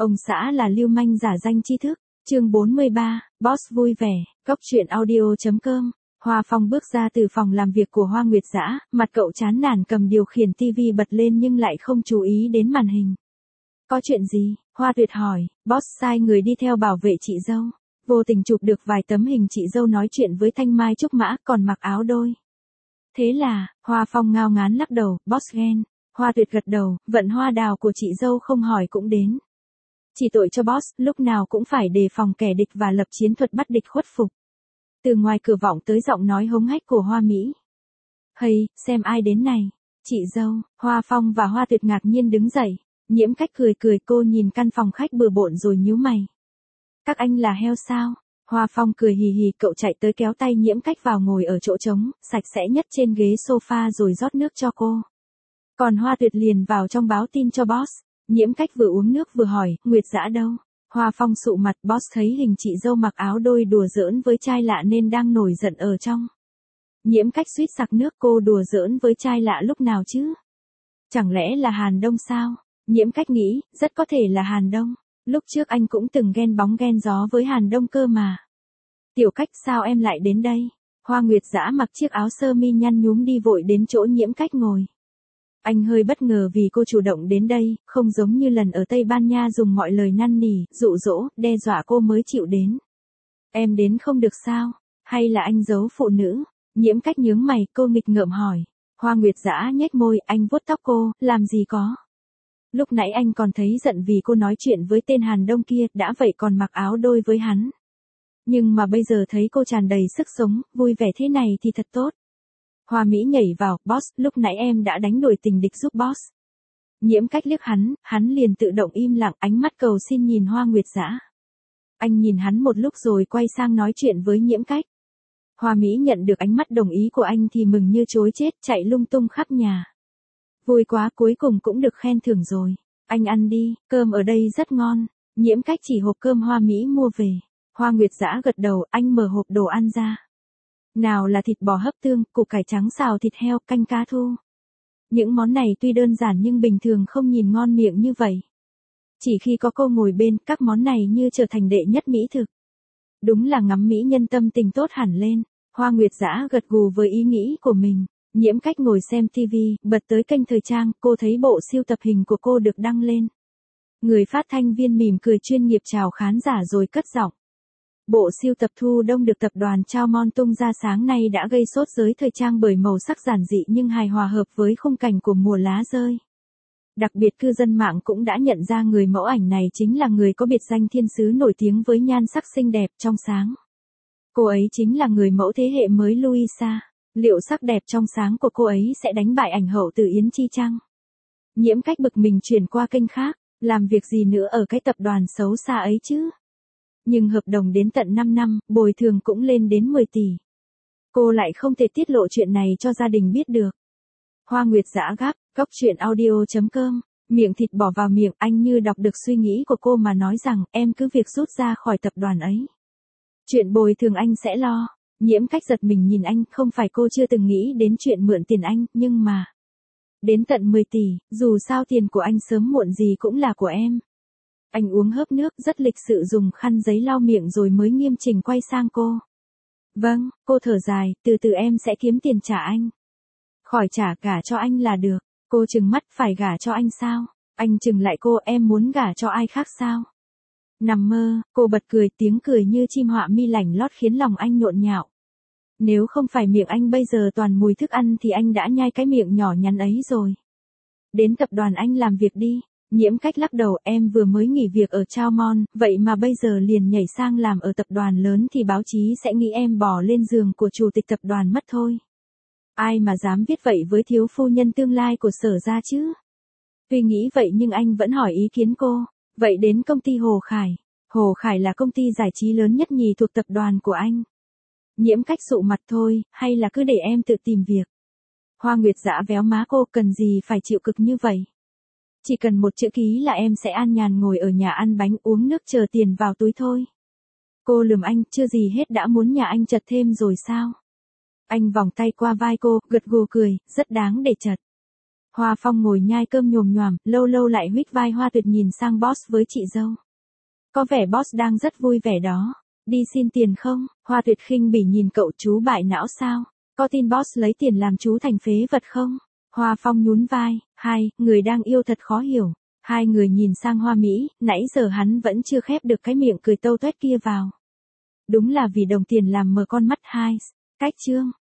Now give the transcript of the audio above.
Ông xã là lưu manh giả danh tri thức. Chương 43, Boss vui vẻ, góc truyện audio.com. Hoa Phong bước ra từ phòng làm việc của Hoa Nguyệt Dã, mặt cậu chán nản cầm điều khiển tivi bật lên nhưng lại không chú ý đến màn hình. Có chuyện gì? Hoa Tuyệt hỏi. Boss sai người đi theo bảo vệ chị dâu. Vô tình chụp được vài tấm hình chị dâu nói chuyện với Thanh Mai Trúc Mã còn mặc áo đôi. Thế là, Hoa Phong ngao ngán lắc đầu. Boss ghen. Hoa Tuyệt gật đầu, vận hoa đào của chị dâu không hỏi cũng đến. Chỉ tội cho boss, lúc nào cũng phải đề phòng kẻ địch và lập chiến thuật bắt địch khuất phục. Từ ngoài cửa vọng tới giọng nói hống hách của Hoa Mỹ. Hay, xem ai đến này. Chị dâu. Hoa Phong và Hoa Tuyệt ngạc nhiên đứng dậy. Nhiễm Cách cười cười, cô nhìn căn phòng khách bừa bộn rồi nhíu mày. Các anh là heo sao? Hoa Phong cười hì hì, cậu chạy tới kéo tay Nhiễm Cách vào ngồi ở chỗ trống, sạch sẽ nhất trên ghế sofa rồi rót nước cho cô. Còn Hoa Tuyệt liền vào trong báo tin cho boss. Nhiễm Cách vừa uống nước vừa hỏi, Nguyệt Dã đâu? Hoa Phong sụ mặt, boss thấy hình chị dâu mặc áo đôi đùa giỡn với trai lạ nên đang nổi giận ở trong. Nhiễm Cách suýt sặc nước, cô đùa giỡn với trai lạ lúc nào chứ? Chẳng lẽ là Hàn Đông sao? Nhiễm Cách nghĩ, rất có thể là Hàn Đông. Lúc trước anh cũng từng ghen bóng ghen gió với Hàn Đông cơ mà. Tiểu Cách, sao em lại đến đây? Hoa Nguyệt Dã mặc chiếc áo sơ mi nhăn nhúm đi vội đến chỗ Nhiễm Cách ngồi. Anh hơi bất ngờ vì cô chủ động đến đây, không giống như lần ở Tây Ban Nha dùng mọi lời năn nỉ, dụ dỗ, đe dọa cô mới chịu đến. Em đến không được sao? Hay là anh giấu phụ nữ? Nhiễm Cách nhướng mày, cô nghịch ngợm hỏi. Hoa Nguyệt Dã nhếch môi, anh vuốt tóc cô, làm gì có. Lúc nãy anh còn thấy giận vì cô nói chuyện với tên Hàn Đông kia, đã vậy còn mặc áo đôi với hắn. Nhưng mà bây giờ thấy cô tràn đầy sức sống, vui vẻ thế này thì thật tốt. Hoa Mỹ nhảy vào, boss, lúc nãy em đã đánh đuổi tình địch giúp boss. Nhiễm Cách liếc hắn liền tự động im lặng, ánh mắt cầu xin nhìn Hoa Nguyệt Dã. Anh nhìn hắn một lúc rồi quay sang nói chuyện với Nhiễm Cách. Hoa Mỹ nhận được ánh mắt đồng ý của anh thì mừng như chối chết, chạy lung tung khắp nhà. Vui quá, cuối cùng cũng được khen thưởng rồi. Anh ăn đi, cơm ở đây rất ngon. Nhiễm Cách chỉ hộp cơm Hoa Mỹ mua về. Hoa Nguyệt Dã gật đầu, anh mở hộp đồ ăn ra. Nào là thịt bò hấp tương, củ cải trắng xào thịt heo, canh cá thu. Những món này tuy đơn giản nhưng bình thường không nhìn ngon miệng như vậy. Chỉ khi có cô ngồi bên, các món này như trở thành đệ nhất mỹ thực. Đúng là ngắm mỹ nhân tâm tình tốt hẳn lên. Hoa Nguyệt Dã gật gù với ý nghĩ của mình. Nhiễm Cách ngồi xem TV, bật tới kênh thời trang, cô thấy bộ siêu tập hình của cô được đăng lên. Người phát thanh viên mỉm cười chuyên nghiệp chào khán giả rồi cất giọng. Bộ siêu tập thu đông được tập đoàn Chaomon tung ra sáng nay đã gây sốt giới thời trang bởi màu sắc giản dị nhưng hài hòa hợp với khung cảnh của mùa lá rơi. Đặc biệt cư dân mạng cũng đã nhận ra người mẫu ảnh này chính là người có biệt danh thiên sứ nổi tiếng với nhan sắc xinh đẹp trong sáng. Cô ấy chính là người mẫu thế hệ mới Louisa. Liệu sắc đẹp trong sáng của cô ấy sẽ đánh bại ảnh hậu từ Yến Chi chăng? Nhiễm Cách bực mình chuyển qua kênh khác, làm việc gì nữa ở cái tập đoàn xấu xa ấy chứ? Nhưng hợp đồng đến tận 5 năm, bồi thường cũng lên đến 10 tỷ. Cô lại không thể tiết lộ chuyện này cho gia đình biết được. Hoa Nguyệt Dã gáp, góc truyện audio.com, miệng thịt bỏ vào miệng, anh như đọc được suy nghĩ của cô mà nói rằng em cứ việc rút ra khỏi tập đoàn ấy. Chuyện bồi thường anh sẽ lo. Nhiễm Cách giật mình nhìn anh, không phải cô chưa từng nghĩ đến chuyện mượn tiền anh, nhưng mà... Đến tận 10 tỷ, dù sao tiền của anh sớm muộn gì cũng là của em. Anh uống hớp nước, rất lịch sự dùng khăn giấy lau miệng rồi mới nghiêm chỉnh quay sang cô. Vâng, cô thở dài, từ từ em sẽ kiếm tiền trả anh. Khỏi trả, gả cho anh là được. Cô trừng mắt, phải gả cho anh sao? Anh trừng lại cô, em muốn gả cho ai khác sao? Nằm mơ, cô bật cười, tiếng cười như chim họa mi lảnh lót khiến lòng anh nhộn nhạo. Nếu không phải miệng anh bây giờ toàn mùi thức ăn thì anh đã nhai cái miệng nhỏ nhắn ấy rồi. Đến tập đoàn anh làm việc đi. Nhiễm Cách lắc đầu, em vừa mới nghỉ việc ở Chaomon, vậy mà bây giờ liền nhảy sang làm ở tập đoàn lớn thì báo chí sẽ nghĩ em bỏ lên giường của chủ tịch tập đoàn mất thôi. Ai mà dám viết vậy với thiếu phu nhân tương lai của Sở gia chứ? Tuy nghĩ vậy nhưng anh vẫn hỏi ý kiến cô. Vậy đến công ty Hồ Khải. Hồ Khải là công ty giải trí lớn nhất nhì thuộc tập đoàn của anh. Nhiễm Cách sụ mặt thôi, hay là cứ để em tự tìm việc. Hoa Nguyệt Dã véo má cô, cần gì phải chịu cực như vậy. Chỉ cần một chữ ký là em sẽ an nhàn ngồi ở nhà ăn bánh uống nước chờ tiền vào túi thôi. Cô lườm anh, chưa gì hết đã muốn nhà anh chật thêm rồi sao? Anh vòng tay qua vai cô, gật gù cười, rất đáng để chật. Hoa Phong ngồi nhai cơm nhồm nhoàm, lâu lâu lại huých vai Hoa Tuyệt nhìn sang boss với chị dâu. Có vẻ boss đang rất vui vẻ đó. Đi xin tiền không? Hoa Tuyệt khinh bỉ nhìn cậu, chú bại não sao? Có tin boss lấy tiền làm chú thành phế vật không? Hoa Phong nhún vai, người đang yêu thật khó hiểu. Hai người nhìn sang Hoa Mỹ, nãy giờ hắn vẫn chưa khép được cái miệng cười tâu tuét kia vào. Đúng là vì đồng tiền làm mờ con mắt hai. Cách chương